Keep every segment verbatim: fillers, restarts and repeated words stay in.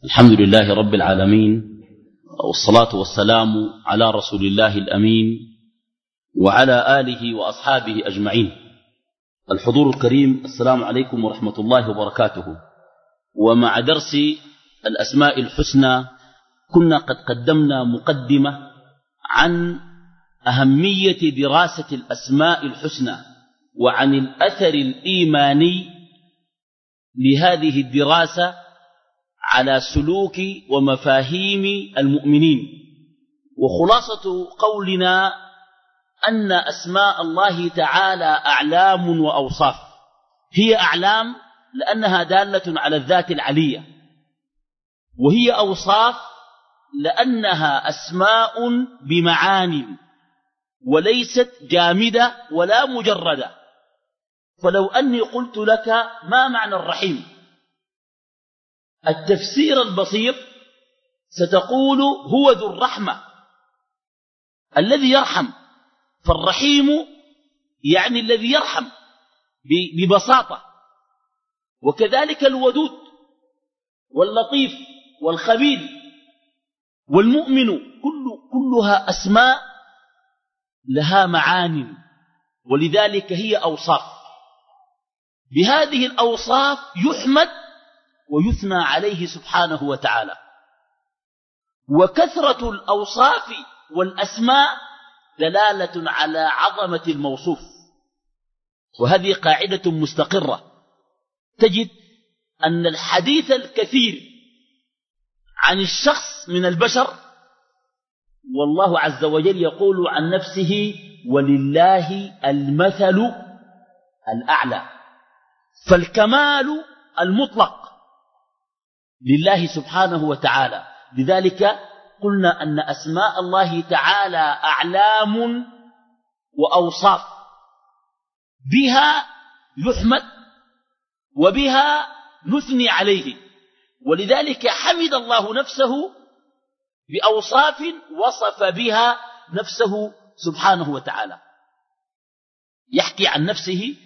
الحمد لله رب العالمين، والصلاة والسلام على رسول الله الأمين وعلى آله وأصحابه أجمعين. الحضور الكريم، السلام عليكم ورحمة الله وبركاته. ومع درس الأسماء الحسنى كنا قد قدمنا مقدمة عن أهمية دراسة الأسماء الحسنى وعن الأثر الإيماني لهذه الدراسة على سلوك ومفاهيم المؤمنين. وخلاصة قولنا أن أسماء الله تعالى أعلام وأوصاف. هي أعلام لأنها دالة على الذات العلية، وهي أوصاف لأنها أسماء بمعان وليست جامدة ولا مجردة. فلو أني قلت لك ما معنى الرحيم، التفسير البسيط ستقول هو ذو الرحمة الذي يرحم. فالرحيم يعني الذي يرحم ببساطة. وكذلك الودود واللطيف والخبير والمؤمن، كل كلها أسماء لها معاني، ولذلك هي أوصاف. بهذه الأوصاف يحمد ويثنى عليه سبحانه وتعالى. وكثرة الأوصاف والأسماء دلالة على عظمة الموصوف، وهذه قاعدة مستقرة. تجد أن الحديث الكثير عن الشخص من البشر، والله عز وجل يقول عن نفسه ولله المثل الأعلى. فالكمال المطلق لله سبحانه وتعالى. لذلك قلنا أن أسماء الله تعالى أعلام وأوصاف، بها يحمد وبها نثني عليه. ولذلك حمد الله نفسه بأوصاف وصف بها نفسه سبحانه وتعالى. يحكي عن نفسه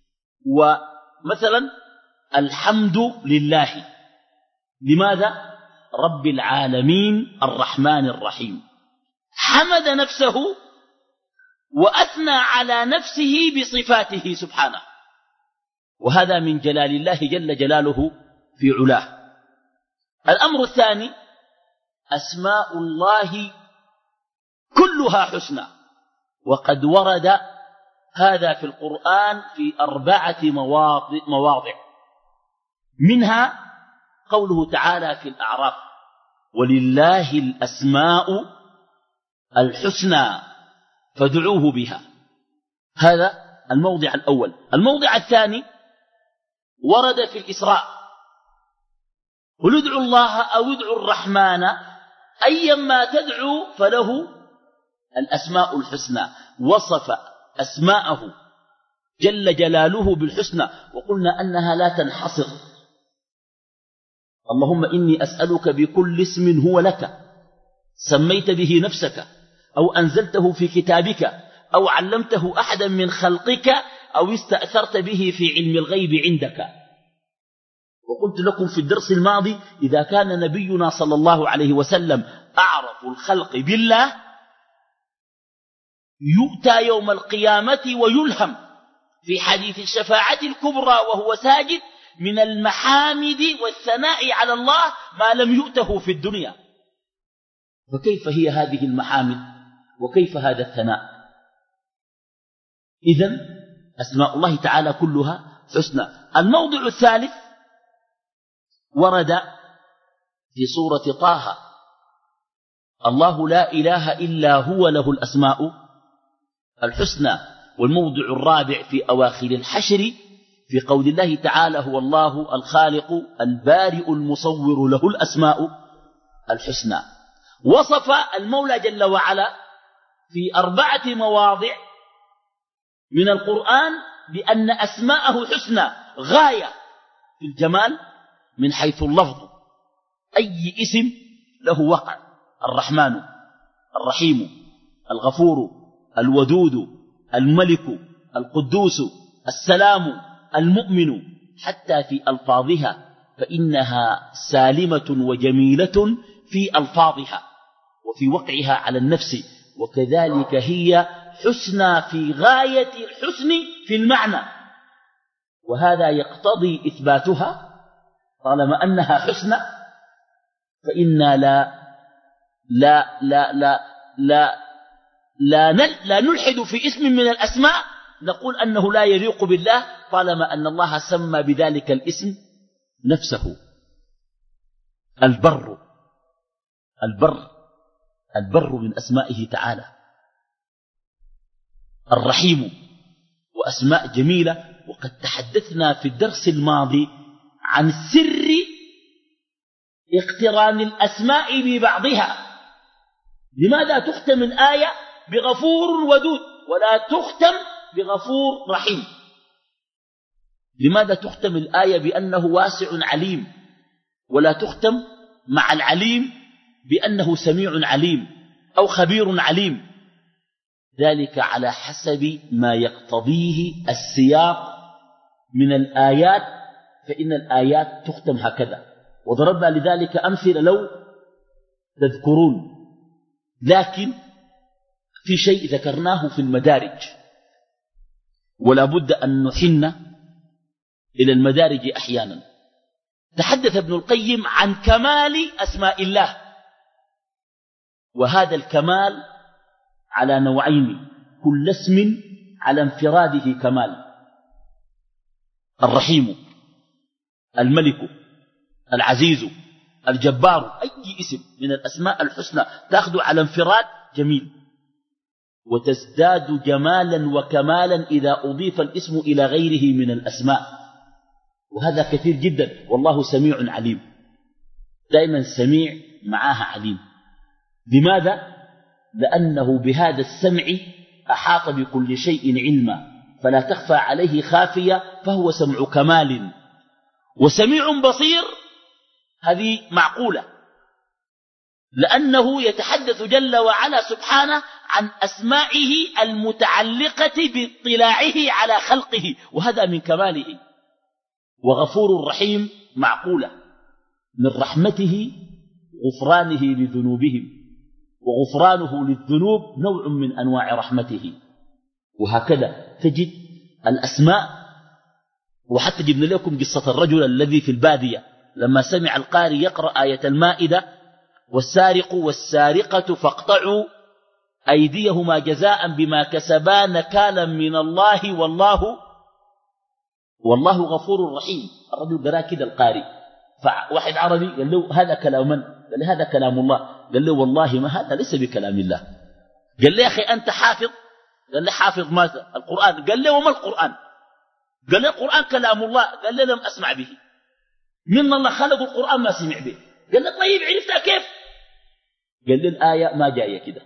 ومثلا الحمد لله. لماذا؟ رب العالمين الرحمن الرحيم. حمد نفسه وأثنى على نفسه بصفاته سبحانه، وهذا من جلال الله جل جلاله في علاه. الأمر الثاني، أسماء الله كلها حسنى، وقد ورد هذا في القرآن في أربعة مواضع. منها قوله تعالى في الأعراف: ولله الأسماء الحسنى فادعوه بها. هذا الموضع الأول. الموضع الثاني ورد في الإسراء: قل ادعوا الله أو ادعوا الرحمن أيما تدعوا فله الأسماء الحسنى. وصف أسماءه جل جلاله بالحسنى، وقلنا أنها لا تنحصر. اللهم إني أسألك بكل اسم هو لك سميت به نفسك أو أنزلته في كتابك أو علمته أحدا من خلقك أو استأثرت به في علم الغيب عندك. وقلت لكم في الدرس الماضي: إذا كان نبينا صلى الله عليه وسلم أعرف الخلق بالله، يؤتى يوم القيامة ويلهم في حديث الشفاعة الكبرى وهو ساجد من المحامد والثناء على الله ما لم يؤته في الدنيا. فكيف هي هذه المحامد وكيف هذا الثناء؟ إذن أسماء الله تعالى كلها حسنى. الموضع الثالث ورد في سورة طه: الله لا إله إلا هو له الأسماء الحسنى. والموضع الرابع في أواخر الحشر في قول الله تعالى: هو الله الخالق البارئ المصور له الأسماء الحسنى. وصف المولى جل وعلا في أربعة مواضع من القرآن بأن أسماءه حسنى غاية في الجمال من حيث اللفظ. أي اسم له وقع: الرحمن، الرحيم، الغفور، الودود، الملك، القدوس، السلام، المؤمن. حتى في ألفاظها فإنها سالمة وجميلة في ألفاظها وفي وقعها على النفس، وكذلك هي حسنى في غاية الحسن في المعنى، وهذا يقتضي إثباتها. طالما أنها حسنى فإنا لا لا لا لا لا لا, لا نلحد في اسم من الأسماء نقول أنه لا يليق بالله طالما أن الله سمى بذلك الاسم نفسه. البر البر البر من أسمائه تعالى. الرحيم وأسماء جميلة. وقد تحدثنا في الدرس الماضي عن سر اقتران الأسماء ببعضها. لماذا تختم الآية بغفور ودود ولا تختم بغفور رحيم؟ لماذا تختم الآية بأنه واسع عليم ولا تختم مع العليم بأنه سميع عليم أو خبير عليم؟ ذلك على حسب ما يقتضيه السياق من الآيات، فإن الآيات تختم هكذا. وضربنا لذلك أمثلة لو تذكرون. لكن في شيء ذكرناه في المدارج ولا بد أن نحن إلى المدارج أحيانا. تحدث ابن القيم عن كمال أسماء الله، وهذا الكمال على نوعين، كل اسم على انفراده كمال. الرحيم، الملك، العزيز، الجبار، أي اسم من الأسماء الحسنى تأخذ على انفراد جميل، وتزداد جمالا وكمالا إذا أضيف الاسم إلى غيره من الأسماء، وهذا كثير جدا. والله سميع عليم، دائما سميع معها عليم. لماذا؟ لأنه بهذا السمع أحاط بكل شيء علما فلا تخفى عليه خافية، فهو سمع كمال. وسميع بصير هذه معقولة، لأنه يتحدث جل وعلا سبحانه عن أسمائه المتعلقة باطلاعه على خلقه، وهذا من كماله. وغفور رحيم معقولة، من رحمته غفرانه لذنوبهم، وغفرانه للذنوب نوع من أنواع رحمته. وهكذا تجد الأسماء. وحتى جبنا لكم قصة الرجل الذي في البادية لما سمع القارئ يقرأ آية المائدة: والسارق والسارقة فاقطعوا أيديهما جزاء بما كسبا نكالا من الله والله والله غفور رحيم. الرجل قرأ كده القارئ، فواحد عربي قال له: هذا كلام من؟ قال له: هذا كلام الله. قال له: والله ما هذا ليس بكلام الله. قال له: يا أخي أنت حافظ؟ قال له: حافظ ماذا؟ القرآن. قال له: وما القرآن؟ قال له: القرآن كلام الله. قال له: لم أسمع به. من الله خلق القرآن ما سمع به. قال له: طيب عرفتها كيف؟ قال له: الآية ما جاية كده.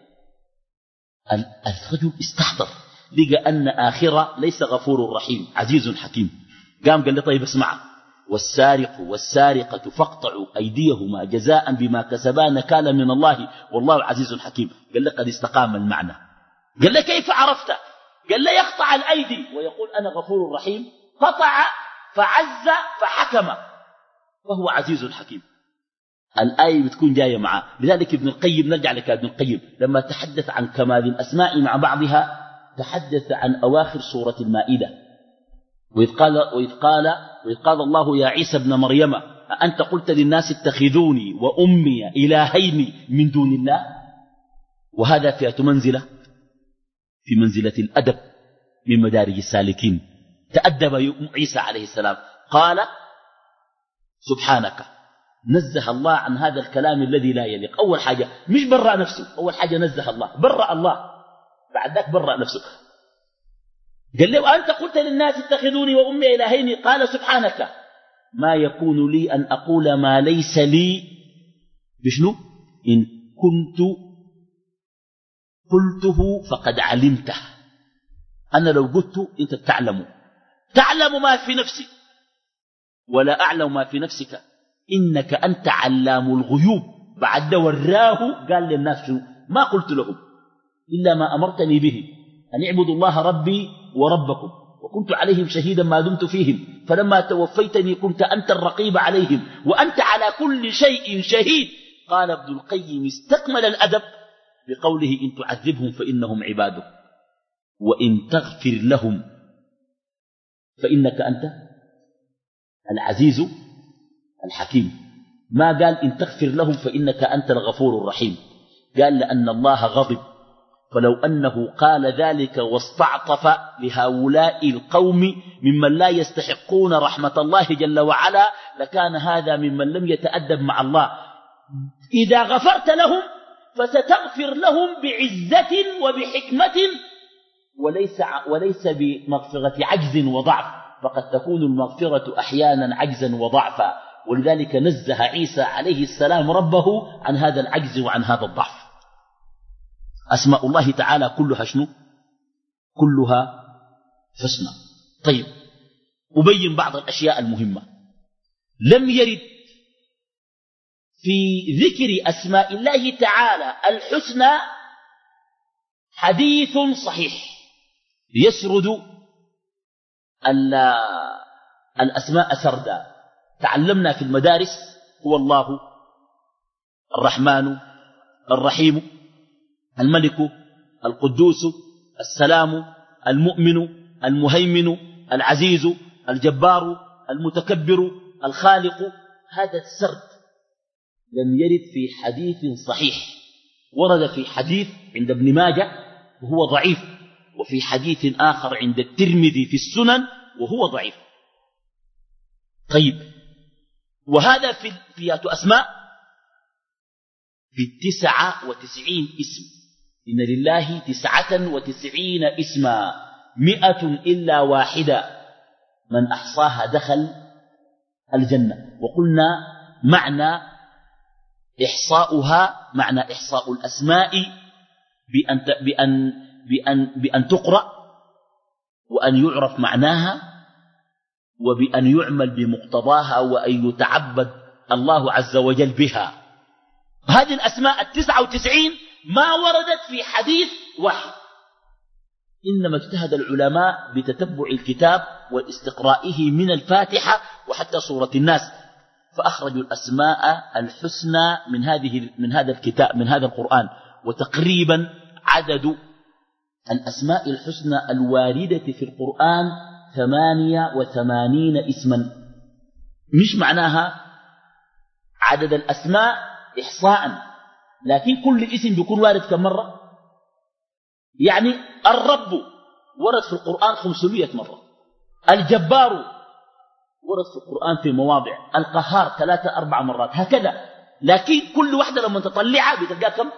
الرجل استحضر، لقى أن آخرة ليس غفور رحيم، عزيز حكيم. قام قال له: طيب اسمع: والسارق والسارقة فاقطعوا أيديهما جزاء بما كسبا نكالا من الله والله عزيز حكيم. قال له: قد استقام المعنى. قال له: كيف عرفت؟ قال له: يقطع الأيدي ويقول أنا غفور رحيم، قطع فعز فحكم وهو عزيز حكيم. الآية بتكون جاية معه. لذلك ابن القيم، نرجع لك ابن القيم، لما تحدث عن كمال الأسماء مع بعضها تحدث عن أواخر سورة المائدة. وإذ قال, وإذ قال, وإذ قال الله يا عيسى ابن مريم أأنت قلت للناس اتخذوني وأمي إلهين من دون الله. وهذا فئة منزلة في منزلة الأدب من مدارج السالكين. تأدب عيسى عليه السلام، قال: سبحانك، نزه الله عن هذا الكلام الذي لا يليق. أول حاجة مش برأ نفسه، أول حاجة نزه الله، برأ الله، بعد ذاك برأ نفسه. قال له: أنت قلت للناس اتخذوني وأمي إلهين. قال: سبحانك، ما يكون لي أن أقول ما ليس لي بشنو؟ إن كنت قلته فقد علمته. أنا لو قلت أنت تعلم تعلم ما في نفسي ولا أعلم ما في نفسك، إنك أنت علام الغيوب. بعد وراه قال للناس شنو؟ ما قلت لهم إلا ما أمرتني به، أن اعبدوا الله ربي وربكم وكنت عليهم شهيدا ما دمت فيهم فلما توفيتني كنت أنت الرقيب عليهم وأنت على كل شيء شهيد. قال ابن القيم استكمل الأدب بقوله إن تعذبهم فإنهم عبادك وإن تغفر لهم فإنك أنت العزيز الحكيم. ما قال إن تغفر لهم فإنك أنت الغفور الرحيم، قال لأن الله غضب، فلو أنه قال ذلك واستعطف لهؤلاء القوم ممن لا يستحقون رحمة الله جل وعلا لكان هذا ممن لم يتأدب مع الله. إذا غفرت لهم فستغفر لهم بعزة وبحكمة وليس, وليس بمغفرة عجز وضعف، فقد تكون المغفرة أحيانا عجزا وضعفا، ولذلك نزه عيسى عليه السلام ربه عن هذا العجز وعن هذا الضعف. أسماء الله تعالى كلها شنو؟ كلها حسنى. طيب أبين بعض الأشياء المهمة. لم يرد في ذكر أسماء الله تعالى الحسنى حديث صحيح يسرد الأسماء سردا. تعلمنا في المدارس هو الله الرحمن الرحيم الملك القدوس السلام المؤمن المهيمن العزيز الجبار المتكبر الخالق. هذا السرد لم يرد في حديث صحيح، ورد في حديث عند ابن ماجه وهو ضعيف، وفي حديث آخر عند الترمذي في السنن وهو ضعيف. طيب وهذا في فئات أسماء بتسعة وتسعين اسم. إن لله تسعة وتسعين اسما مئة إلا واحدة من أحصاها دخل الجنة. وقلنا معنى إحصاؤها معنى إحصاء الأسماء بأن, بأن, بأن, بأن تقرأ وأن يعرف معناها وبأن يعمل بمقتضاها وأن يتعبد الله عز وجل بها. هذه الأسماء التسعة وتسعين ما وردت في حديث واحد، إنما اجتهد العلماء بتتبع الكتاب واستقرائه من الفاتحة وحتى سورة الناس، فأخرجوا الأسماء الحسنى من هذه من هذا الكتاب من هذا القرآن. وتقريبا عدد الأسماء الحسنى الواردة في القرآن ثمانية وثمانين اسما. مش معناها عدد الأسماء إحصاء، لكن كل اسم بيكون وارد كم مرة؟ يعني الرب ورد في القرآن خمسمائة مرة، الجبار ورد في القرآن في مواضع، القهار ثلاثة أربع مرات، هكذا. لكن كل واحدة لما تطلعها بتلقى كم؟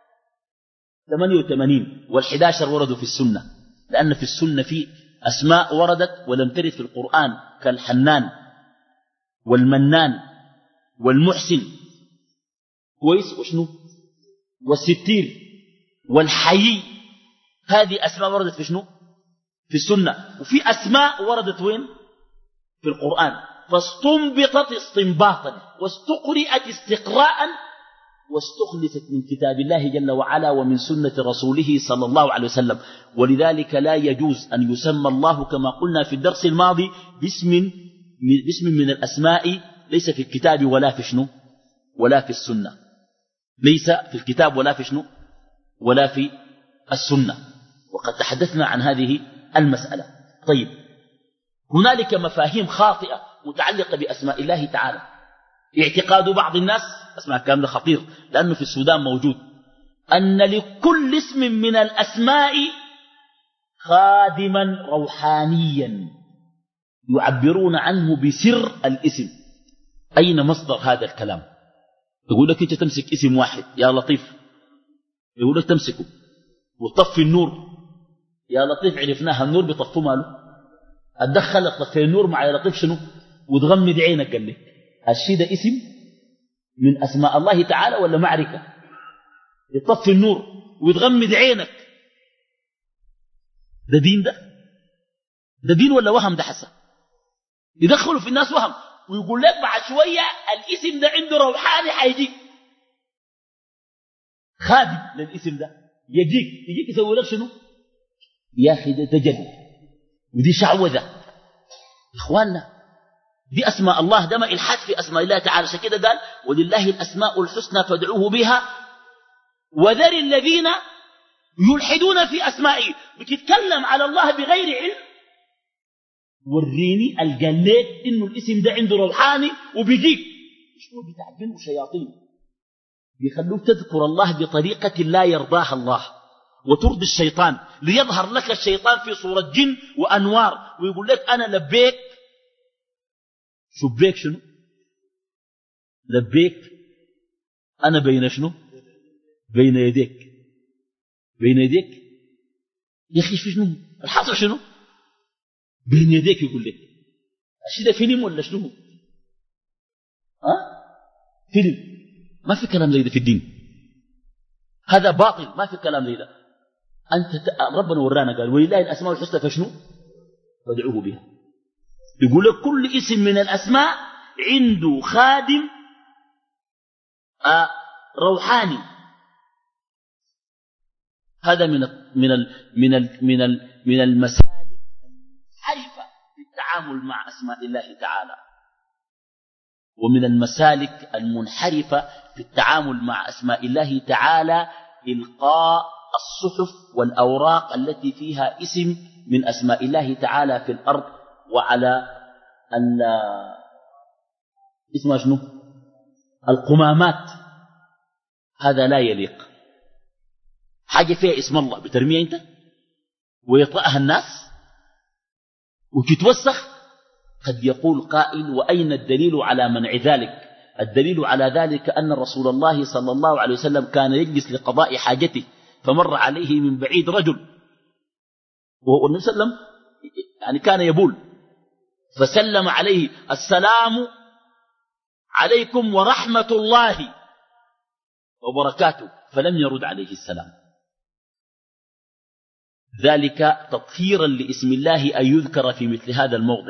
ثمانية وثمانين. والحداشر وردوا في السنة، لأن في السنة في أسماء وردت ولم ترد في القرآن كالحنان والمنان والمحسن كويس وشنو والستير والحيي. هذه أسماء وردت في شنو؟ في السنة. وفي أسماء وردت وين؟ في القرآن، فاستنبطت استنباطا واستقرئت استقراء واستخلصت من كتاب الله جل وعلا ومن سنة رسوله صلى الله عليه وسلم. ولذلك لا يجوز أن يسمى الله كما قلنا في الدرس الماضي باسم باسم من الأسماء ليس في الكتاب ولا في شنو ولا في السنة، ليس في الكتاب ولا في شنو ولا في السنة. وقد تحدثنا عن هذه المسألة. طيب هنالك مفاهيم خاطئة متعلقة بأسماء الله تعالى. اعتقاد بعض الناس، اسمع الكلام ده خطير لأنه في السودان موجود، أن لكل اسم من الأسماء خادما روحانيا يعبرون عنه بسر الاسم. أين مصدر هذا الكلام؟ يقول لك أنت تمسك اسم واحد يا لطيف، يقول لك تمسكه وطفي النور يا لطيف، عرفناها النور بطفو ماله، أتدخل طفي النور مع يا لطيف شنو وتغمد عينك. قال لك الشيء ده اسم من أسماء الله تعالى ولا معركة؟ يطفي النور ويتغمد عينك، ده دين؟ ده ده دين ولا وهم؟ ده حسن يدخلوا في الناس وهم ويقول لك بعد شوية الاسم ده عنده روحاني حيجيك خادم للاسم ده، يجيك يجيك يسوي لك شنو يا أخي؟ ده تجلي ودي شعوذة. إخواننا دي أسماء الله، ده ما إلحاد في أسماء الله تعالى. عشان كده قال ولله الأسماء الحسنى فادعوه بها وذر الذين يلحدون في أسمائه. بتتكلم على الله بغير علم، وريني القليت إنه الاسم ده عنده روحاني وبيجيك شنو بتاع جن وشياطين بيخلوك تذكر الله بطريقة لا يرضاها الله وترضي الشيطان، ليظهر لك الشيطان في صورة جن وأنوار ويقول لك أنا لبيك. شبيك شنو؟ لبيك أنا بين شنو؟ بين يديك. بين يديك يا أخي شو شنو الحاصل؟ شنو بين يديك؟ يقول لك الشيء ده فيلم ولا شنو؟ ها فيلم، ما في كلام زي ده في الدين، هذا باطل، ما في كلام زي ده. أنت ت... ربنا ورانا قال ولله الأسماء الحسنى فشنو؟ فادعوه بها. يقول لك كل اسم من الأسماء عنده خادم آه روحاني. هذا من ال من ال من ال من ال من المسالك المنحرفة في التعامل مع أسماء الله تعالى، ومن المسالك المنحرفة في التعامل مع أسماء الله تعالى إلقاء الصحف والأوراق التي فيها اسم من أسماء الله تعالى في الأرض وعلى اسمها شنو القمامات. هذا لا يليق. حاجة فيها اسم الله بترميها أنت ويطلعها الناس وتتوسخ. قد يقول قائل وأين الدليل على منع ذلك؟ الدليل على ذلك أن رسول الله صلى الله عليه وسلم كان يجلس لقضاء حاجته فمر عليه من بعيد رجل، والنبي صلى الله عليه وسلم يعني كان يبول، فسلم عليه السلام عليكم ورحمة الله وبركاته، فلم يرد عليه السلام. ذلك تطهيرا لاسم الله أن يذكر في مثل هذا الموضع.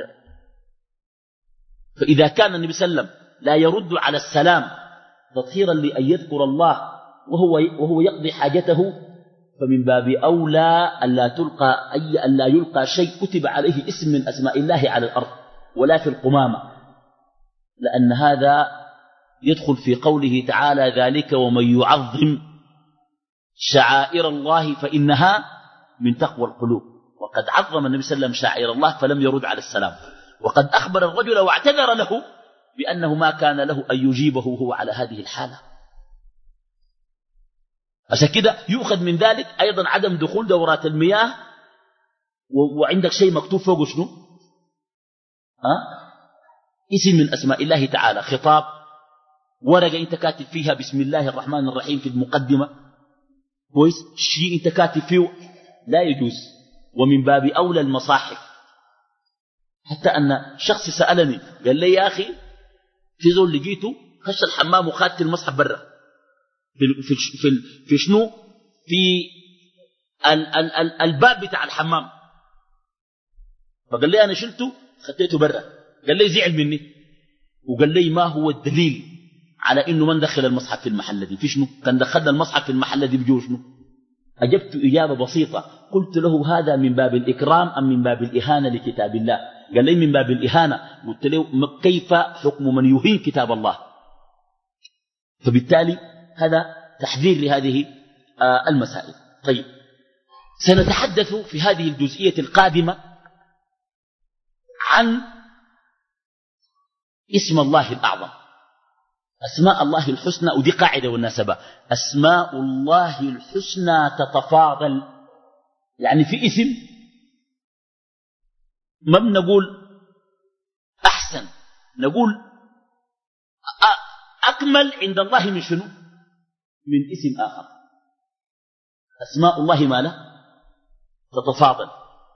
فإذا كان النبي صلى الله عليه وسلم لا يرد على السلام تطهيرا لأن يذكر الله وهو وهو يقضي حاجته، فمن باب أولى ألا تلقى أي ألا يلقى شيء كتب عليه اسم من أسماء الله على الأرض ولا في القمامة، لأن هذا يدخل في قوله تعالى ذلك ومن يعظم شعائر الله فإنها من تقوى القلوب. وقد عظم النبي صلى الله عليه وسلم شعائر الله فلم يرد على السلام، وقد أخبر الرجل واعتذر له بأنه ما كان له أن يجيبه وهو على هذه الحالة. عشان كده يؤخذ من ذلك أيضا عدم دخول دورات المياه وعندك شيء مكتوب فوق شنو ها؟ اسم من أسماء الله تعالى، خطاب، ورقة أنت كاتب فيها بسم الله الرحمن الرحيم في المقدمة، كويس، شيء أنت كاتب فيه لا يجوز. ومن باب أولى المصاحف. حتى أن شخص سألني قال لي يا أخي في زول لقيته خش الحمام وخاتل المصحف برا في, في, في, في شنو في ال ال ال الباب بتاع الحمام، فقال لي أنا شلته خطيته برا. قال لي زعل مني وقال لي ما هو الدليل على إنه من دخل المصحف في المحل دي؟ في شنو كان دخلنا المصحف في المحل دي بجو شنو؟ أجبت إجابة بسيطة، قلت له هذا من باب الإكرام أم من باب الإهانة لكتاب الله؟ قال لي من باب الإهانة. قلت له كيف حكم من يهين كتاب الله؟ فبالتالي هذا تحذير لهذه المسائل. طيب سنتحدث في هذه الجزئية القادمة عن اسم الله الأعظم، أسماء الله الحسنى. ودي قاعدة والناسبة، أسماء الله الحسنى تتفاضل. يعني في اسم ما بنقول أحسن، نقول أكمل عند الله من شنو؟ من اسم آخر. أسماء الله ما له تتفاضل.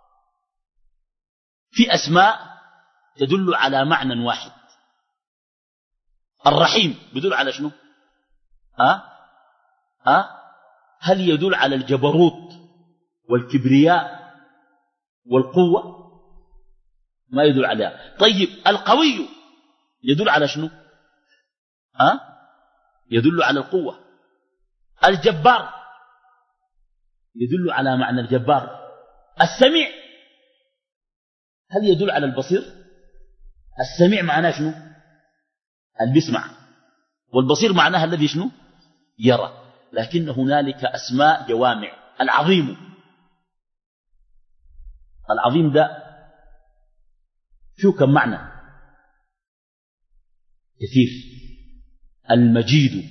في أسماء تدل على معنى واحد. الرحيم يدل على شنو؟ أه؟ أه؟ هل يدل على الجبروت والكبرياء والقوة؟ ما يدل عليها. طيب القوي يدل على شنو؟ أه؟ يدل على القوة. الجبار يدل على معنى الجبار. السميع هل يدل على البصير؟ السميع معناه شنو؟ اللي بيسمع، والبصير معناها الذي شنو؟ يرى. لكن هنالك أسماء جوامع. العظيم، العظيم ده شو كم معنى؟ كثير. المجيد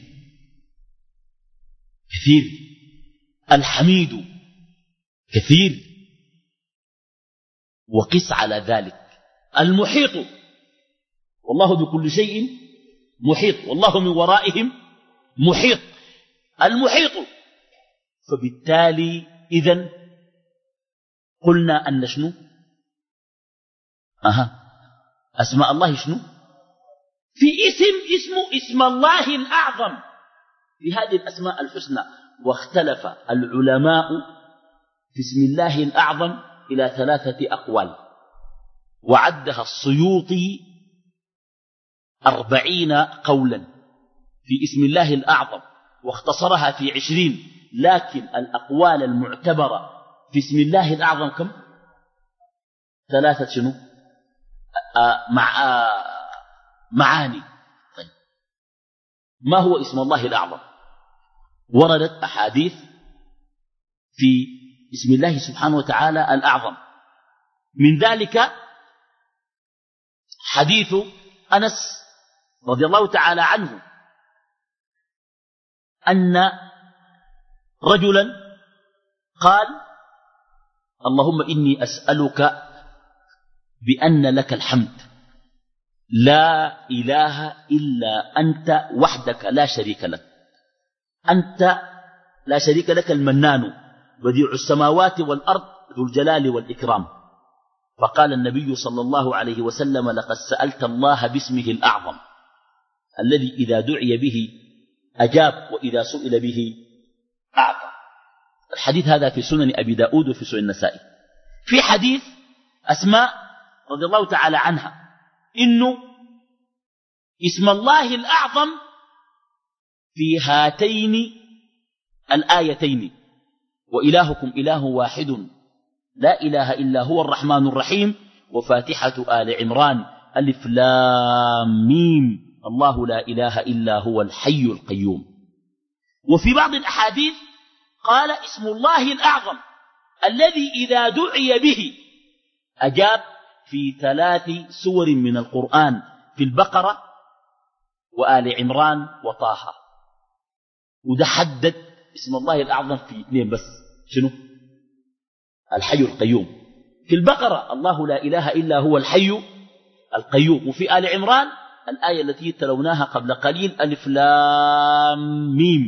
كثير. الحميد كثير. وقس على ذلك المحيط، والله بكل شيء محيط، والله من ورائهم محيط. المحيط. فبالتالي إذن قلنا أن شنو؟ أها أسماء الله شنو؟ في اسم اسمه اسم الله الأعظم في هذه الأسماء الحسنى. واختلف العلماء في اسم الله الأعظم إلى ثلاثة أقوال، وعدها السيوطي أربعين قولا في اسم الله الأعظم، واختصرها في عشرين. لكن الأقوال المعتبرة في اسم الله الأعظم كم؟ ثلاثة شنو؟ آه مع آه معاني. طيب. ما هو اسم الله الأعظم؟ وردت أحاديث في اسم الله سبحانه وتعالى الأعظم. من ذلك حديث أنس رضي الله تعالى عنه أن رجلا قال: اللهم إني أسألك بأن لك الحمد لا إله إلا أنت وحدك لا شريك لك، أنت لا شريك لك المنان بديع السماوات والأرض ذو الجلال والإكرام. فقال النبي صلى الله عليه وسلم: لقد سألت الله باسمه الأعظم الذي إذا دعي به أجاب وإذا سئل به أعطى. الحديث هذا في سنن أبي داود وفي سنن النسائي. في حديث أسماء رضي الله تعالى عنها إنه اسم الله الأعظم في هاتين الآيتين: وإلهكم إله واحد لا إله إلا هو الرحمن الرحيم، وفاتحة آل عمران ألف لام ميم الله لا إله إلا هو الحي القيوم. وفي بعض الأحاديث قال: اسم الله الأعظم الذي إذا دعي به أجاب، في ثلاث سور من القرآن: في البقرة وآل عمران وطه. وده حدد اسم الله الأعظم في اثنين بس. شنو؟ الحي القيوم. في البقرة الله لا إله إلا هو الحي القيوم. وفي آل عمران الآية التي تلوناها قبل قليل: ألف لام ميم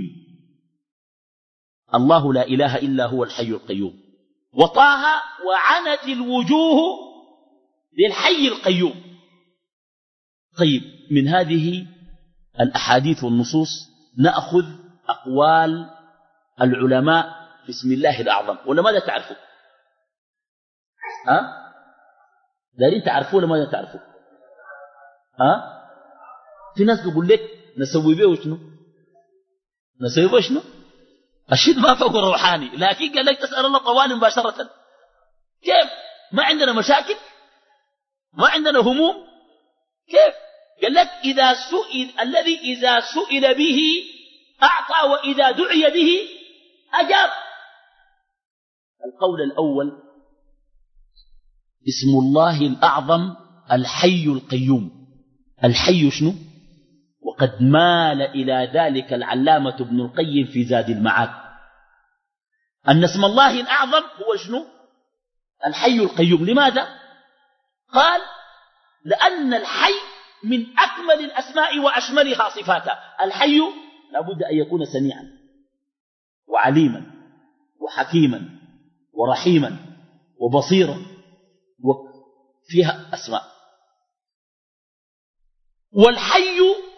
الله لا إله إلا هو الحي القيوم. وطه: وعنت الوجوه للحي القيوم. طيب، من هذه الأحاديث والنصوص نأخذ أقوال العلماء في اسم الله الأعظم. ولا ماذا تعرفوا؟ ها؟ دارين تعرفوا ولا ماذا تعرفوا؟ ها؟ في ناس بيقول لك نسوي به شنو؟ نسوي به شنو؟ الشيء ما فوق روحاني، لكن قال لك تسأل الله طوال مباشرة. كيف؟ ما عندنا مشاكل؟ ما عندنا هموم؟ كيف؟ قال لك إذا سئل الذي إذا سئل به أعطى وإذا دعي به أجاب. القول الأول: اسم الله الأعظم الحي القيوم. الحي شنو؟ وقد مال إلى ذلك العلامة ابن القيم في زاد المعاد، أن اسم الله الأعظم هو شنو؟ الحي القيوم. لماذا؟ قال: لأن الحي من أكمل الأسماء وأشملها صفاتا. الحي لابد أن يكون سميعا وعليما وحكيما ورحيما وبصيرا، وفيها أسماء. والحي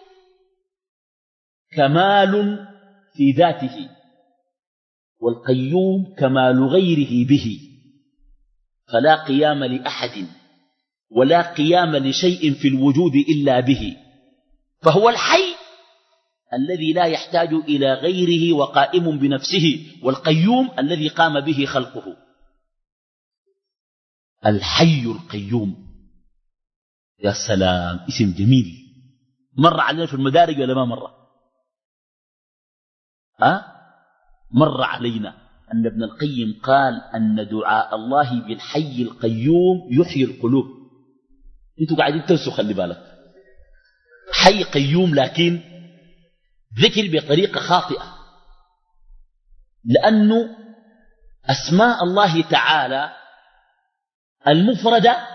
كمال في ذاته، والقيوم كمال غيره به، فلا قيام لأحد ولا قيام لشيء في الوجود إلا به. فهو الحي الذي لا يحتاج إلى غيره وقائم بنفسه، والقيوم الذي قام به خلقه. الحي القيوم. يا سلام، اسم جميل. مر علينا في المدارج ولا ما مر؟ أه؟ مر علينا أن ابن القيم قال أن دعاء الله بالحي القيوم يحيي القلوب. انتوا قاعدين تنسوا، خلي بالك، حي قيوم لكن ذكر بطريقة خاطئة، لأنه أسماء الله تعالى المفردة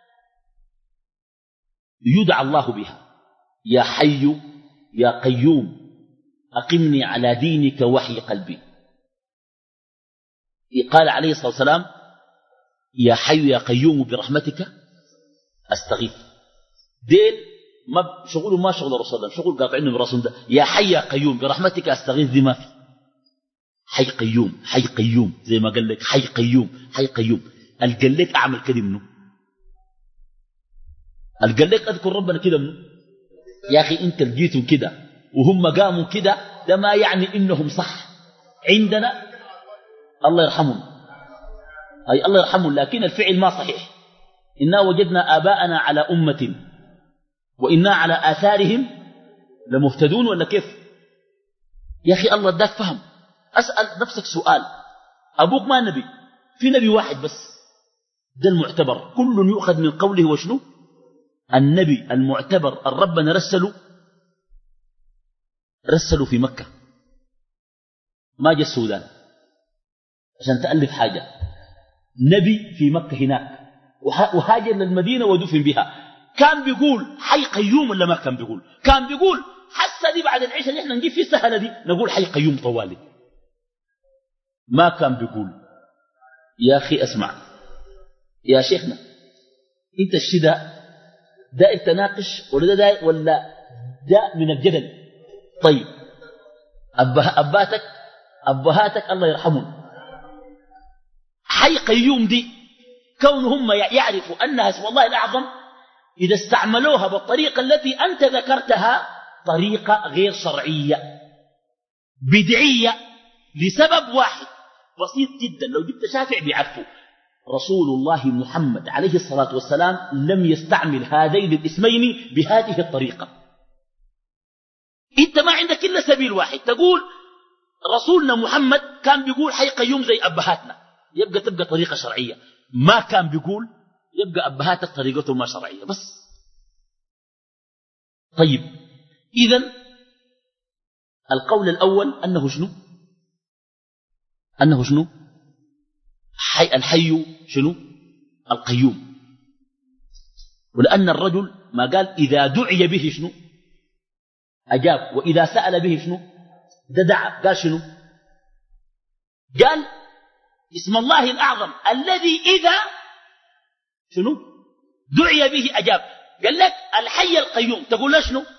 يدعى الله بها: يا حي يا قيوم أقمني على دينك وحي قلبي. قال عليه الصلاة والسلام: يا حي يا قيوم برحمتك أستغيث. ديل ما شغله ما شغل رسول الله، شغل قاطعين من رسول الله. يا حي يا قيوم برحمتك أستغيث دي ما في. حي قيوم حي قيوم زي ما قال لك حي قيوم حي قيوم. قال لك أعمل كده منه، قال لك أذكر ربنا كده منه. يا أخي أنت لقيتهم كده وهم قاموا كده، ده ما يعني إنهم صح عندنا. الله يرحمهم، أي الله يرحمهم، لكن الفعل ما صحيح. إنا وجدنا آباءنا على أمة وإنا على آثارهم لمهتدون، ولا كيف؟ يا أخي الله اداك فهم. أسأل نفسك سؤال: أبوك ما نبي، في نبي واحد بس، ده المعتبر، كل يؤخذ من قوله وشنو؟ النبي المعتبر الرب رسلوا رسلوا في مكة، ما جاء السودان عشان تألف حاجة. نبي في مكة هناك وهاجر للمدينة ودفن بها. كان بيقول حي قيوم ولا ما كان بيقول؟ كان بيقول حسا دي بعد العيشة اللي احنا نجيب في السهلة دي نقول حي قيوم طوالي. ما كان بيقول. يا أخي أسمع يا شيخنا، انت الشدة دائر تناقش ولا ده ولا ده من الجدل؟ طيب أبه أباتك أبهاتك الله يرحمهم، حي قيوم دي كونهم يعرفوا أنها اسم الله الأعظم، إذا استعملوها بالطريقة التي أنت ذكرتها طريقة غير شرعية بدعية لسبب واحد بسيط جدا. لو جبت شافع بيعرفه، رسول الله محمد عليه الصلاة والسلام لم يستعمل هذين الاسمين بهذه الطريقة. انت ما عندك إلا سبيل واحد، تقول رسولنا محمد كان بيقول حي قيوم زي أبهاتنا، يبقى تبقى طريقة شرعية. ما كان بيقول، يبقى أبهاتك طريقته ما شرعية بس. طيب إذن القول الأول أنه شنو؟ أنه شنو؟ حي الحي شنو؟ القيوم. ولأن الرجل ما قال إذا دعي به شنو؟ أجاب، وإذا سأل به شنو؟ ده دعا. قال شنو؟ قال اسم الله الأعظم الذي إذا شنو؟ دعي به أجاب. قال لك الحي القيوم، تقول له شنو؟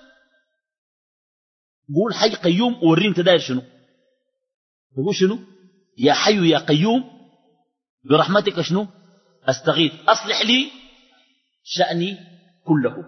قول حي قيوم ووريني انت داير شنو. تقول شنو؟ يا حي يا قيوم برحمتك شنو؟ أستغيث أصلح لي شأني كله.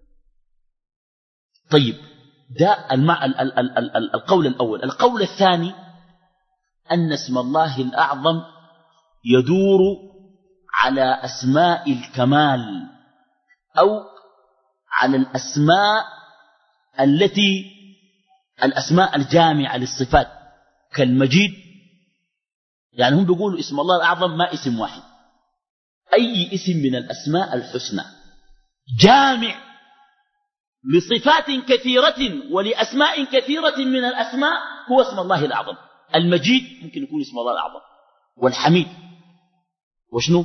طيب ده المع... ال... ال... ال... ال... ال... القول الأول. القول الثاني أن اسم الله الأعظم يدور على أسماء الكمال أو على الأسماء التي الأسماء الجامعة للصفات كالمجيد. يعني هم بيقولوا اسم الله الأعظم ما اسم واحد، أي اسم من الأسماء الحسنى جامع لصفات كثيرة ولأسماء كثيرة من الأسماء هو اسم الله الأعظم. المجيد ممكن يكون اسم الله الأعظم، والحميد وشنو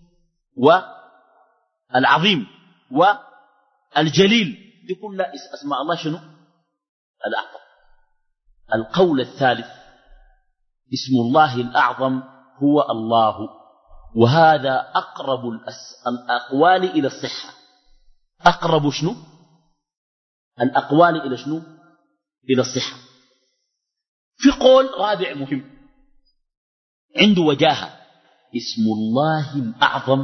والعظيم والجليل، دي كلها أسماء الله شنو الأعظم. القول الثالث اسم الله الأعظم هو الله، وهذا أقرب الأقوال إلى الصحة. أقرب شنو الأقوال إلى شنو؟ إلى الصحة. في قول رابع مهم عنده وجاهة: اسم الله الأعظم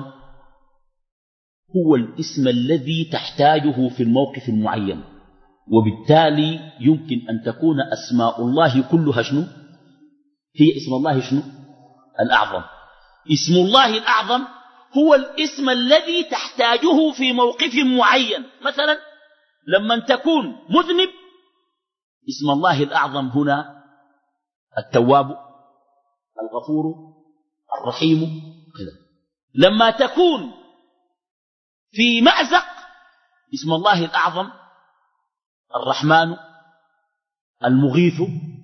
هو الاسم الذي تحتاجه في الموقف المعين، وبالتالي يمكن أن تكون أسماء الله كلها شنو؟ هي اسم الله شنو؟ الأعظم. اسم الله الأعظم هو الاسم الذي تحتاجه في موقف معين. مثلا لما تكون مذنب اسم الله الأعظم هنا التواب الغفور الرحيم كذا. لما تكون في مأزق اسم الله الأعظم الرحمن المغيث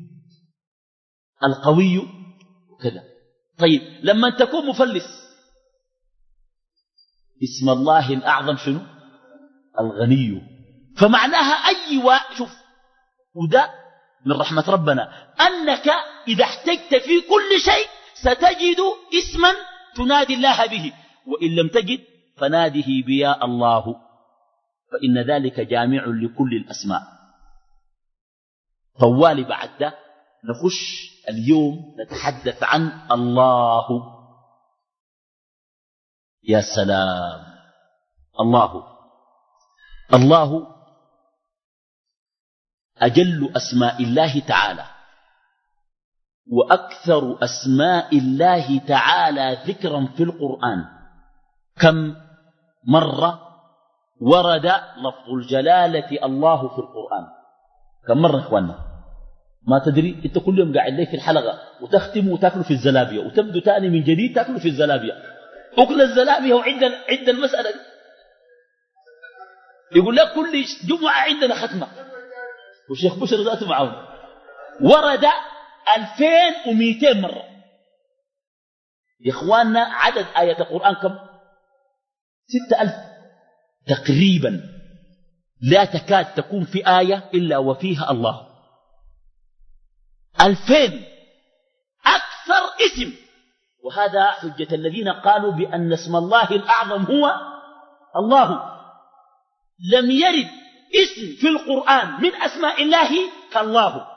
القوي وكذا. طيب لما تكون مفلس اسم الله الأعظم شنو؟ الغني. فمعناها أي واحد شوف، وده من رحمة ربنا أنك إذا احتجت في كل شيء ستجد اسما تنادي الله به، وإن لم تجد فناده بيا الله، فإن ذلك جامع لكل الأسماء. طوالي بعد ده نخش اليوم نتحدث عن الله. يا سلام، الله الله أجل أسماء الله تعالى، وأكثر أسماء الله تعالى ذكرا في القرآن. كم مرة ورد لفظ الجلالة الله في القرآن؟ كم مرة إخواننا؟ ما تدري. أنت كل يوم قاعد لي في الحلقة وتختم وتأكل في الزلابية وتبدو تاني من جديد تأكل في الزلابية. أكل الزلابية وعند عند المسألة دي يقول لك كل جمعة عندنا ختمة، والشيخ بشر ذاته معاون. ورد ألفين ومئتين مرة. يا إخواننا عدد آية القرآن كم؟ ستة ألف تقريبا. لا تكاد تكون في آية إلا وفيها الله. ألفين أكثر اسم. وهذا حجة الذين قالوا بأن اسم الله الأعظم هو الله. لم يرد اسم في القرآن من أسماء الله كالله.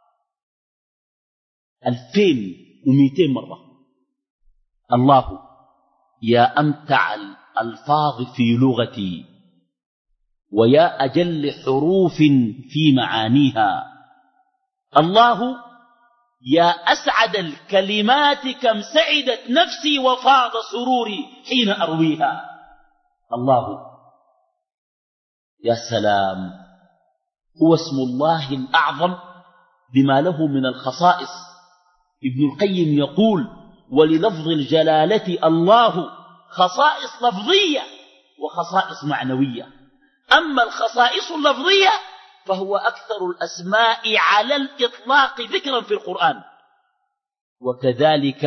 ألفين ومئتين مرة. الله يا أمتع الألفاظ في لغتي، ويا أجل حروف في معانيها. الله يا أسعد الكلمات، كم سعدت نفسي وفاض سروري حين أرويها. الله يا سلام، هو اسم الله الأعظم بما له من الخصائص. ابن القيم يقول: وللفظ الجلالة الله خصائص لفظية وخصائص معنوية. أما الخصائص اللفظية فهو أكثر الأسماء على الإطلاق ذكرا في القرآن. وكذلك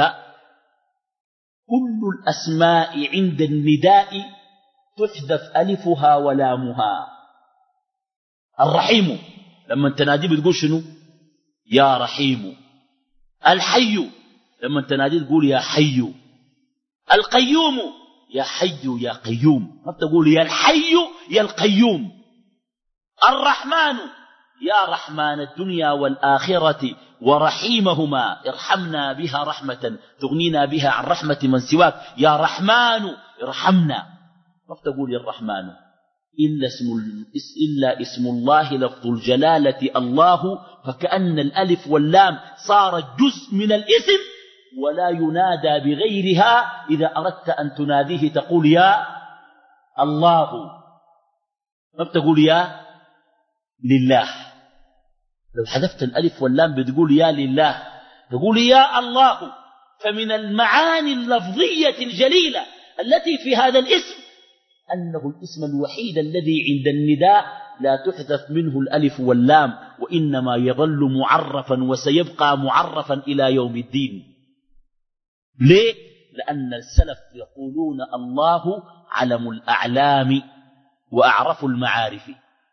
كل الأسماء عند النداء تحذف ألفها ولامها. الرحيم لما تنادي بتقول شنو؟ يا رحيم. الحي لما تنادي تقول يا حي. القيوم يا حي يا قيوم، ما تقول يا الحي يا القيوم. الرحمن يا رحمن الدنيا والآخرة ورحيمهما، ارحمنا بها رحمة تغنينا بها عن رحمة من سواك. يا رحمن ارحمنا، ما تقول يا الرحمن. إلا اسم, إلا اسم الله لفظ الجلالة الله، فكأن الألف واللام صارت جزء من الاسم ولا ينادى بغيرها. إذا أردت أن تناديه تقول يا الله، ما بتقول يا لله. لو حذفت الألف واللام بتقول يا لله، تقول يا الله. فمن المعاني اللفظية الجليلة التي في هذا الاسم أنه الاسم الوحيد الذي عند النداء لا تحذف منه الألف واللام، وإنما يظل معرفا وسيبقى معرفا إلى يوم الدين. ليه؟ لأن السلف يقولون الله علم الأعلام وأعرف المعارف.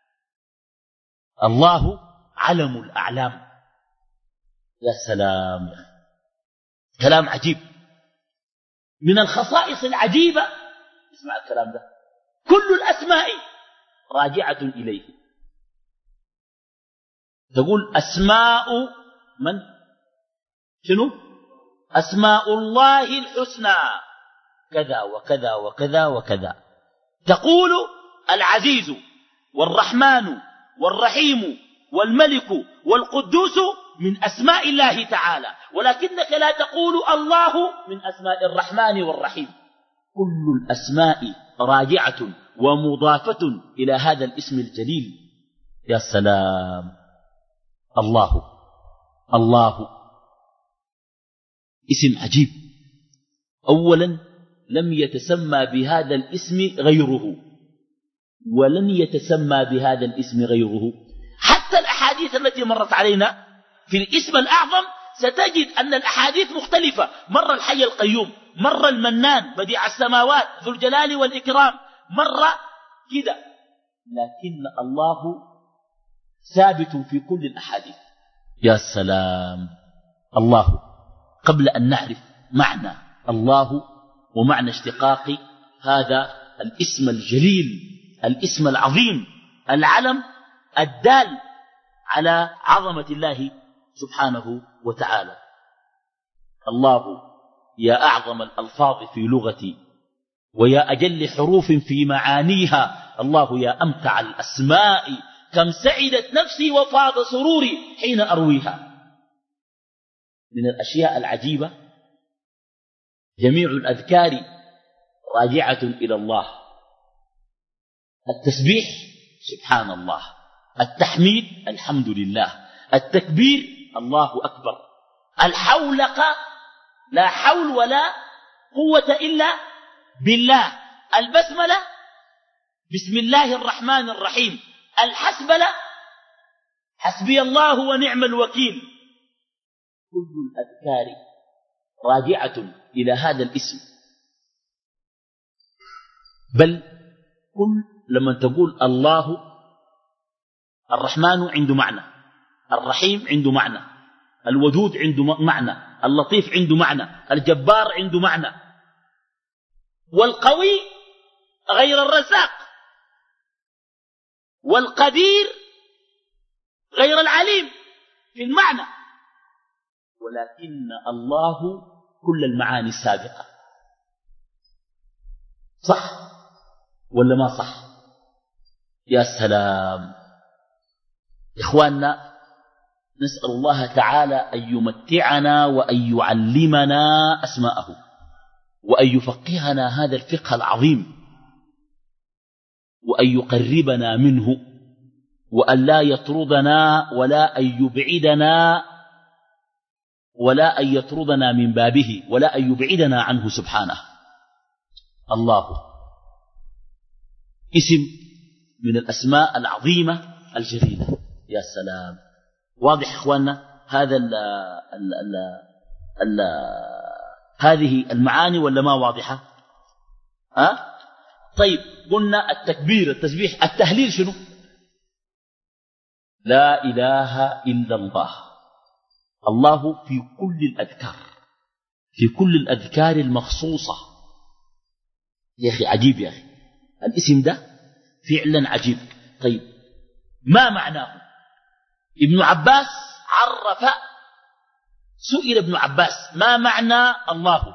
الله علم الأعلام. يا سلام، كلام عجيب. من الخصائص العجيبة، اسمع الكلام ده، كل الأسماء راجعة إليه. تقول أسماء من؟ شنو؟ أسماء الله الحسنى كذا وكذا وكذا وكذا. تقول العزيز والرحمن والرحيم والملك والقدوس من أسماء الله تعالى، ولكنك لا تقول الله من أسماء الرحمن والرحيم. كل الأسماء راجعة ومضافة إلى هذا الاسم الجليل. يا سلام. الله الله اسم عجيب. أولا لم يتسمى بهذا الاسم غيره، ولن يتسمى بهذا الاسم غيره. حتى الأحاديث التي مرت علينا في الاسم الأعظم ستجد أن الأحاديث مختلفة، مرة الحي القيوم، مرة المنان بديع السماوات ذو الجلال والإكرام، مرة كده، لكن الله ثابت في كل الأحاديث. يا سلام. الله، قبل أن نعرف معنى الله ومعنى اشتقاق هذا الاسم الجليل، الاسم العظيم، العلم الدال على عظمة الله سبحانه وتعالى. الله يا أعظم الألفاظ في لغتي ويا أجل حروف في معانيها، الله يا أمتع الأسماء، كم سعدت نفسي وفاض سروري حين أرويها. من الأشياء العجيبة جميع الأذكار راجعة إلى الله. التسبيح سبحان الله، التحميد الحمد لله، التكبير الله أكبر، الحولقة لا حول ولا قوة إلا بالله، البسملة بسم الله الرحمن الرحيم، الحسبلة حسبي الله ونعم الوكيل. كل الأذكار راجعة إلى هذا الاسم. بل كل لما تقول الله الرحمن عنده معنى، الرحيم عنده معنى، الودود عنده معنى، اللطيف عنده معنى، الجبار عنده معنى، والقوي غير الرزاق، والقدير غير العليم في المعنى. ولكن الله كل المعاني السابقة. صح ولا ما صح؟ يا سلام. إخواننا، نسأل الله تعالى أن يمتعنا وأن يعلمنا أسماءه وأن يفقهنا هذا الفقه العظيم وأن يقربنا منه وأن لا يطردنا ولا أن يبعدنا ولا أن يطردنا من بابه ولا أن يبعدنا عنه سبحانه. الله اسم من الأسماء العظيمة الجليلة. يا سلام. واضح إخواننا هذا ال ال ال ال هذه المعاني ولا ما واضحة؟ أه؟ طيب قلنا التكبير، التسبيح، التهليل شنو؟ لا إله إلا الله. الله في كل الأذكار، في كل الأذكار المخصوصة. يا أخي عجيب، يا أخي الاسم ده فعلا عجيب. طيب ما معناه؟ ابن عباس عرف، سئل ابن عباس ما معنى الله؟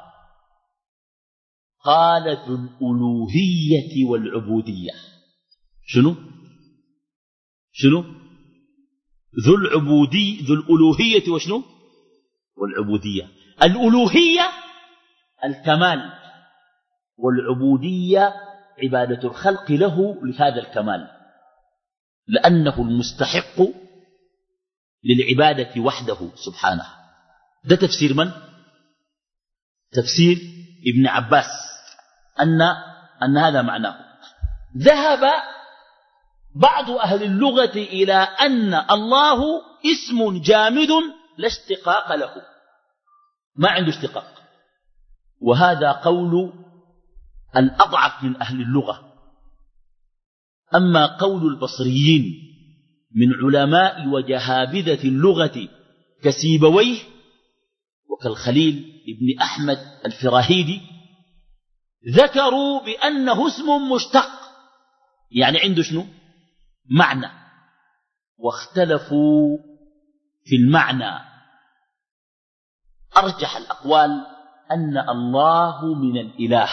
قال ذو الألوهية والعبودية. شنو شنو ذو العبودية، ذو الألوهية وشنو والعبودية. الألوهية الكمال، والعبودية عبادة الخلق له لهذا الكمال، لأنه المستحق للعبادة وحده سبحانه. ده تفسير من؟ تفسير ابن عباس، أن, أن هذا معناه. ذهب بعض أهل اللغة إلى أن الله اسم جامد لا اشتقاق له، ما عنده اشتقاق، وهذا قول الأضعف من أهل اللغة. أما قول البصريين من علماء وجهابذة اللغة كسيبويه وكالخليل ابن أحمد الفراهيدي، ذكروا بأنه اسم مشتق، يعني عنده شنو؟ معنى. واختلفوا في المعنى. أرجح الأقوال أن الله من الإله.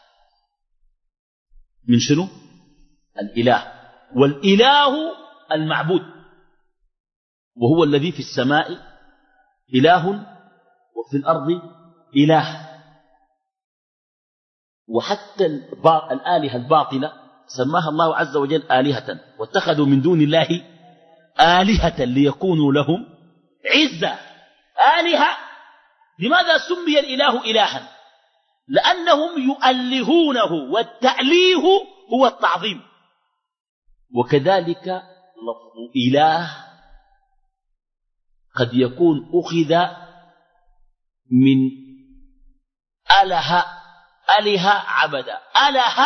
من شنو؟ الإله. والإله المعبود، وهو الذي في السماء إله وفي الأرض إله. وحتى الآلهة الباطلة سماها الله عز وجل آلهة، واتخذوا من دون الله آلهة ليكونوا لهم عزة. آلهة، لماذا سمي الإله إلها؟ لأنهم يؤلهونه، والتأليه هو التعظيم. وكذلك لفظ إله قد يكون أخذ من أله، أله عبد، أله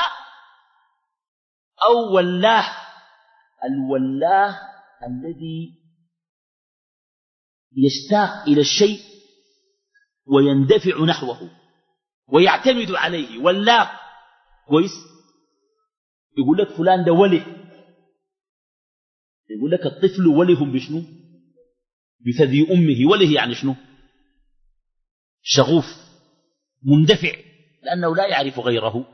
أو ولاه. الولاه الذي يشتاق إلى الشيء ويندفع نحوه ويعتمد عليه. ولاه كويس، يقول لك فلان ده وله، يقول لك الطفل وله بشنو؟ بثدي أمه. وله يعني شنو؟ شغوف مندفع لأنه لا يعرف غيره.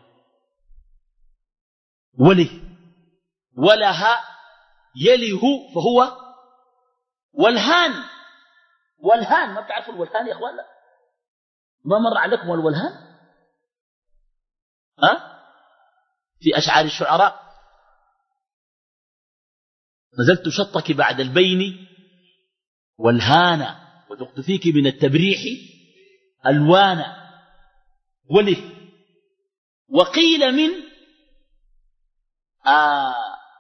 وله، ولها يله فهو والهان. والهان، ما بتعرفوا الولهان يا أخوان؟ ما مر عليكم الولهان؟ أه؟ في أشعار الشعراء: نزلت شطك بعد البين والهانا، وذقت فيك من التبريح ألوانا. وله. وقيل من آه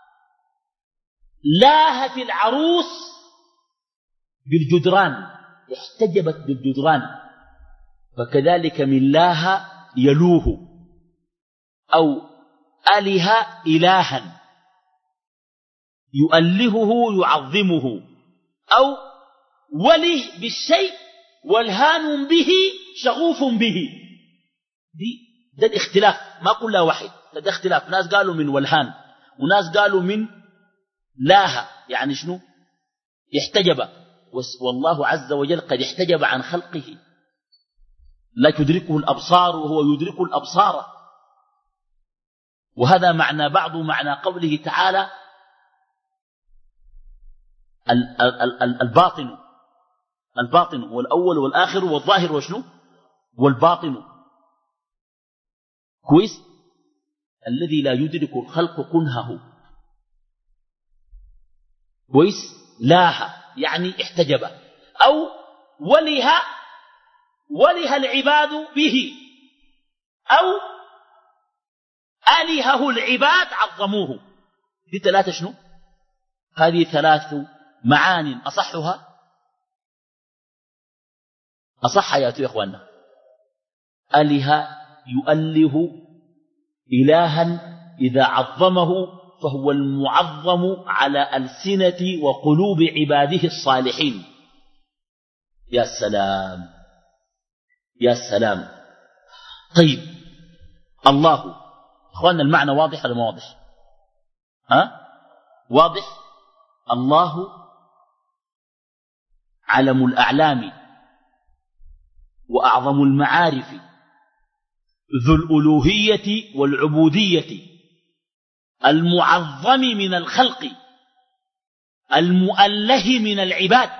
لاهت العروس بالجدران، احتجبت بالجدران، فكذلك من لاه يلوه، أو أله إلها يؤلهه يعظمه، أو وله بالشيء والهان به شغوف به. دي ده الاختلاف، ما كلها واحد، ده اختلاف. ناس قالوا من والهان، وناس قالوا من لاه يعني شنو؟ احتجب. والله عز وجل قد احتجب عن خلقه، لا تدركه الأبصار وهو يدرك الأبصار. وهذا معنى بعض معنى قوله تعالى الباطن. الباطن هو الأول والآخر والظاهر وشنو؟ والباطن. كويس؟ الذي لا يدرك الخلق كنهه. كويس؟ لاه يعني احتجب، أو وله وله العباد به، أو آلهه العباد عظموه. دي ثلاثة شنو؟ هذه ثلاث معان أصحها أصح يا إخواننا. آله يؤله إلها إذا عظمه فهو المعظم على ألسنة وقلوب عباده الصالحين. يا سلام يا سلام. طيب، الله، أخواننا المعنى واضح ولا ما واضح؟ ها؟ واضح. الله علم الأعلام وأعظم المعارف، ذو الألوهية والعبودية، المعظم من الخلق، المؤله من العباد.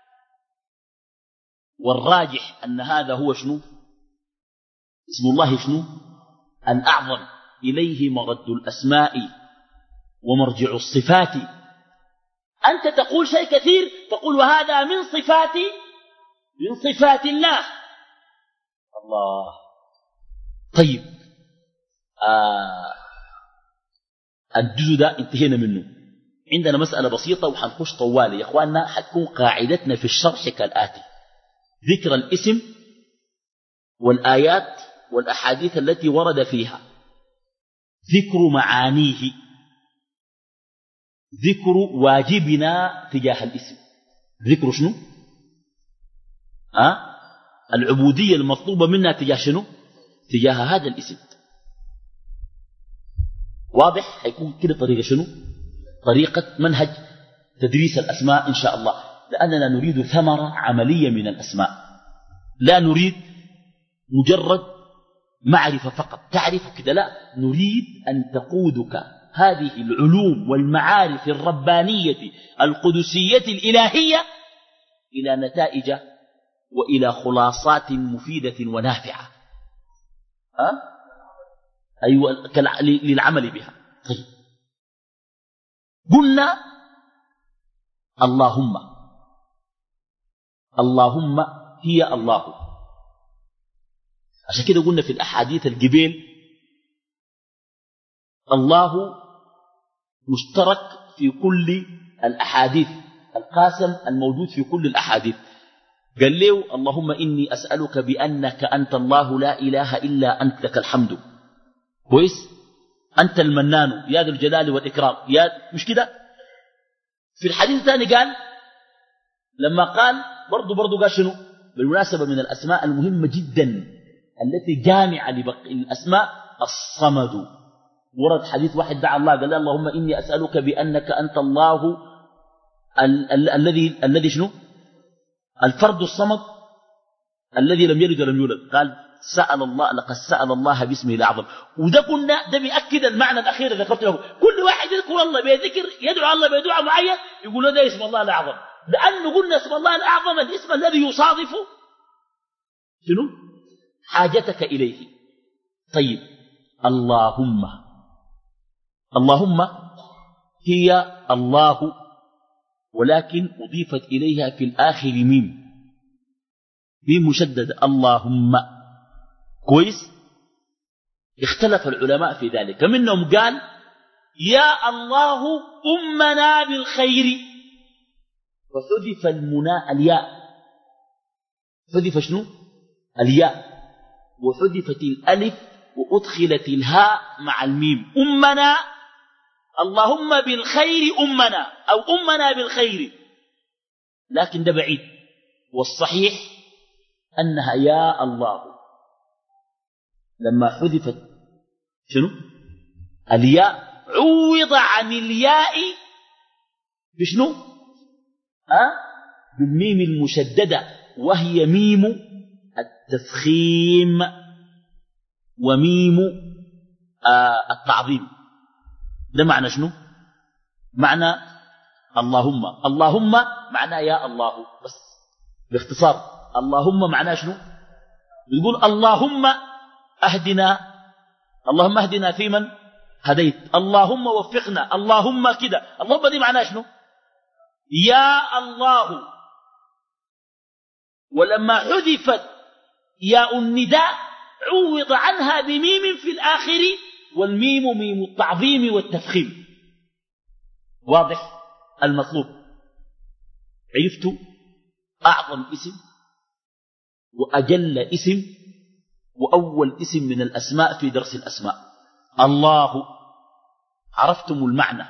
والراجح أن هذا هو شنو؟ اسم الله شنو؟ الأعظم، إليه مرد الأسماء ومرجع الصفات. أنت تقول شيء كثير، تقول وهذا من صفات من صفات الله. الله. طيب، آه الجزء ده انتهينا منه. عندنا مسألة بسيطة وحنخش طوالي يا أخواننا. حتكون قاعدتنا في الشرح كالآتي: ذكر الاسم والآيات والأحاديث التي ورد فيها، ذكر معانيه، ذكر واجبنا تجاه الاسم. ذكر شنو؟ أه؟ العبودية المطلوبة منا تجاه شنو؟ تجاه هذا الاسم. واضح؟ حيكون كده طريقة شنو؟ طريقة منهج تدريس الأسماء إن شاء الله، لأننا نريد ثمرة عملية من الأسماء، لا نريد مجرد معرفة فقط تعرف كده، لا، نريد أن تقودك هذه العلوم والمعارف الربانية القدسية الإلهية إلى نتائج وإلى خلاصات مفيدة ونافعة. أه؟ أيوة للعمل بها. طيب قلنا اللهم، اللهم هي الله. عشان كده قلنا في الأحاديث القبيل الله مشترك في كل الأحاديث، القاسم الموجود في كل الأحاديث. قال له اللهم إني أسألك بأنك أنت الله لا إله إلا أنت لك الحمد. كويس؟ أنت المنان يا ذو الجلال والإكرام، يا مش كده؟ في الحديث الثاني قال لما قال برضو برضو قال شنو؟ بالمناسبة من الأسماء المهمة جدا التي جامعة لبقي الأسماء الصمد. ورد حديث واحد دعا الله قال اللهم إني أسألك بأنك أنت الله ال ال الذي الذي شنو؟ الفرد الصمد الذي لم يلد ولم يولد. قال سأل الله، لقد سأل الله باسمه الأعظم. وده قلنا ده بيأكد المعنى الأخير اللي ذكرته له. كل واحد يذكر الله بذكر، يدعو الله بدعاء معين، يقول له ده اسم الله الأعظم، لأنه قلنا اسم الله الأعظم الاسم الذي يصادف شنو؟ حاجتك إليه. طيب اللهم، اللهم هي الله ولكن أضيفت إليها في الآخر ميم، ميم مشددة، اللهم. كويس؟ اختلف العلماء في ذلك، منهم قال يا الله أمنا بالخير، فحذف المناء الياء، حذف شنو؟ الياء، وحذفت الألف وأدخلت الهاء مع الميم، أمنا، اللهم بالخير أمنا أو أمنا بالخير. لكن ده بعيد، والصحيح أنها يا الله. لما حذفت شنو؟ الياء عوض عن الياء بشنو؟ أه؟ بالميم المشددة، وهي ميم التفخيم وميم آه التعظيم. ده معنى شنو؟ معنى اللهم، اللهم معناه يا الله بس باختصار. اللهم معناه شنو؟ يقول اللهم أهدنا، اللهم أهدنا فيمن هديت، اللهم وفقنا، اللهم كده. اللهم دي معناه شنو؟ يا الله. ولما حذفت ياء النداء عوض عنها بميم في الآخر، والميم ميم التعظيم والتفخيم. واضح المطلوب؟ عرفت أعظم اسم وأجل اسم وأول اسم من الأسماء في درس الأسماء الله. عرفتم المعنى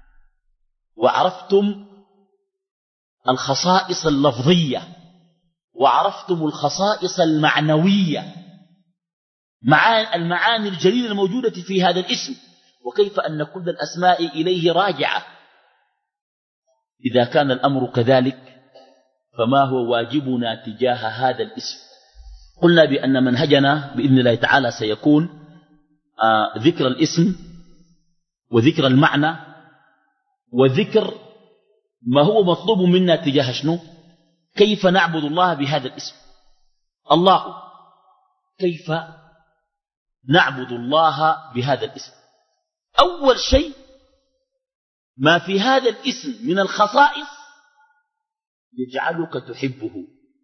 وعرفتم الخصائص اللفظية وعرفتم الخصائص المعنوية، مع المعاني الجليلة الموجودة في هذا الاسم، وكيف أن كل الأسماء إليه راجعة. إذا كان الأمر كذلك فما هو واجبنا تجاه هذا الاسم؟ قلنا بأن منهجنا بإذن الله تعالى سيكون آه ذكر الاسم وذكر المعنى وذكر ما هو مطلوب منا تجاه شنو؟ كيف نعبد الله بهذا الاسم. الله، كيف نعبد الله بهذا الاسم؟ أول شيء ما في هذا الاسم من الخصائص يجعلك تحبه.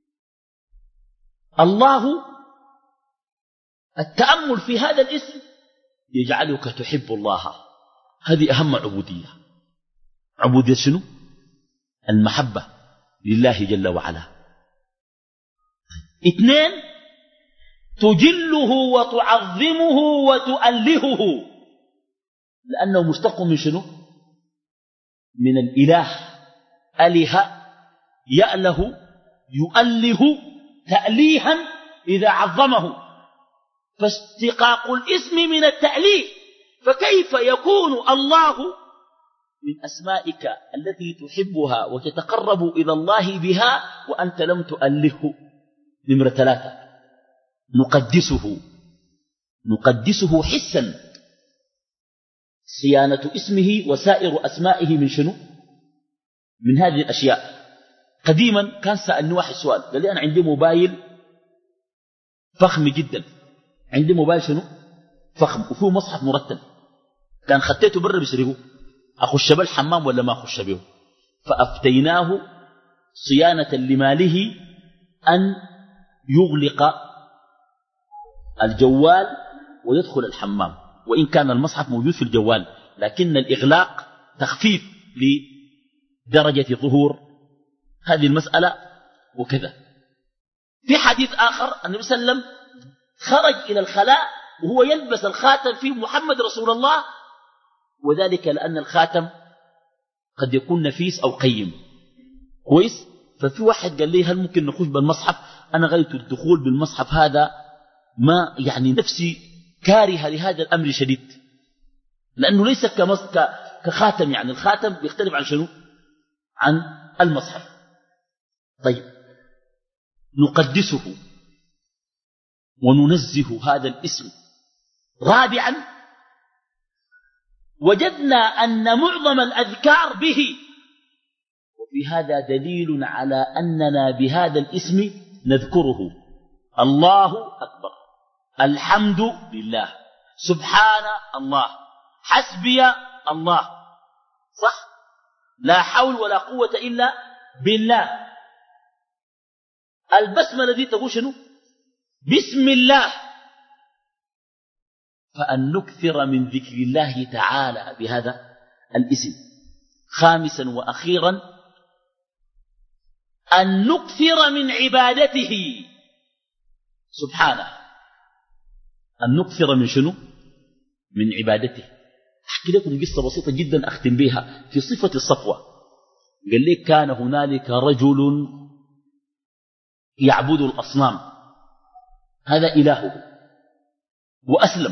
الله، التأمل في هذا الاسم يجعلك تحب الله. هذه أهم عبودية. عبودية شنو؟ المحبة لله جل وعلا. اثنين، تجله وتعظمه وتؤلهه، لأنه مشتق من شنو؟ من الإله. أله يأله يؤله تأليها إذا عظمه، فاشتقاق الاسم من التأليه. فكيف يكون الله من أسمائك التي تحبها وتتقرب إلى الله بها وأنت لم تؤلهه؟ نمرة ثلاثة، نقدسه، نقدسه حسا، صيانة اسمه وسائر أسمائه من شنو؟ من هذه الأشياء. قديما كان سألني واحد سؤال، قال لي أنا عندي موبايل فخم جدا، عندي موبايل شنو؟ فخم وفيه مصحف مرتب، كان خطيته برا بيسرقوه، أخش بالحمام ولا ما أخش به؟ فأفتيناه صيانة لماله أن يغلق الجوال ويدخل الحمام، وإن كان المصحف موجود في الجوال، لكن الإغلاق تخفيف لدرجة ظهور هذه المسألة وكذا. في حديث آخر النبي صلى الله عليه وسلم خرج إلى الخلاء وهو يلبس الخاتم فيه محمد رسول الله، وذلك لأن الخاتم قد يكون نفيس أو قيم كويس. ففي واحد قال لي هل ممكن نخش بالمصحف؟ أنا غاية الدخول بالمصحف هذا ما يعني نفسي كارهة لهذا الأمر شديد، لأنه ليس كخاتم، يعني الخاتم بيختلف عن شنو؟ عن المصحف. طيب نقدسه وننزه هذا الاسم. رابعا وجدنا أن معظم الأذكار به، وفي هذا دليل على أننا بهذا الاسم نذكره. الله أكبر، الحمد لله، سبحان الله، حسبي الله، صح؟ لا حول ولا قوة إلا بالله. البسملة دي تقول شنو؟ بسم الله. فأن نكثر من ذكر الله تعالى بهذا الاسم. خامسا وأخيرا أن نكثر من عبادته سبحانه. أن نكثر من شنو؟ من عبادته. أحكي لكم قصة بسيطة جدا أختم بها في صفة الصفوة. قال لي كان هنالك رجل يعبد الأصنام، هذا إلهه، وأسلم.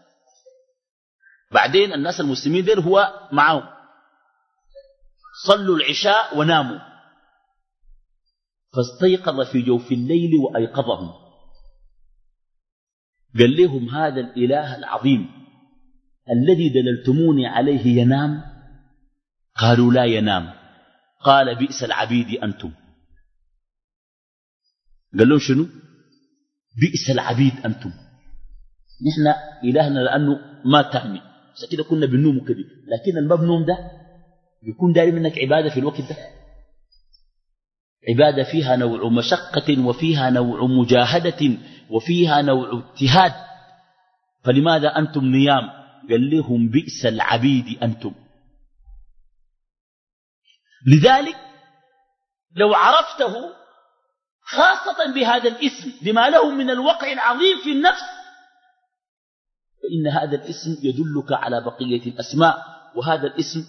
بعدين الناس المسلمين دير هو معهم، صلوا العشاء وناموا، فاستيقظ في جوف الليل وأيقظهم. قال لهم هذا الإله العظيم الذي دللتموني عليه ينام؟ قالوا لا ينام. قال بئس العبيد أنتم. قال لهم شنو؟ بئس العبيد أنتم. نحن إلهنا لأنه ما تهمي كده كنا بنوم كده، لكن المبنوم ده بيكون داري منك عبادة في الوقت ده، عبادة فيها نوع مشقة وفيها نوع مجاهدة وفيها نوع اجتهاد، فلماذا أنتم نيام؟ قال لهم بئس العبيد أنتم. لذلك لو عرفته خاصة بهذا الاسم لما له من الوقع العظيم في النفس، فإن هذا الاسم يدلك على بقية الأسماء. وهذا الاسم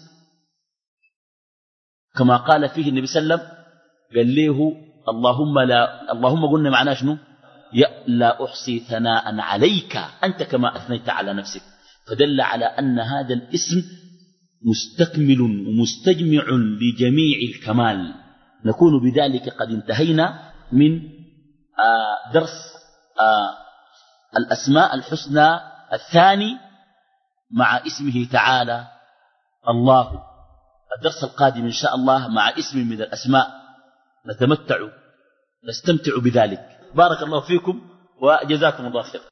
كما قال فيه النبي صلى الله عليه وسلم قال له اللهم لا اللهم قلنا معناه شنو؟ لا أحصي ثناء عليك أنت كما أثنيت على نفسك، فدل على أن هذا الاسم مستكمل ومستجمع لجميع الكمال. نكون بذلك قد انتهينا من آه درس آه الأسماء الحسنى الثاني مع اسمه تعالى الله. الدرس القادم إن شاء الله مع اسم من الأسماء نتمتع نستمتع بذلك. بارك الله فيكم وجزاكم الله خير.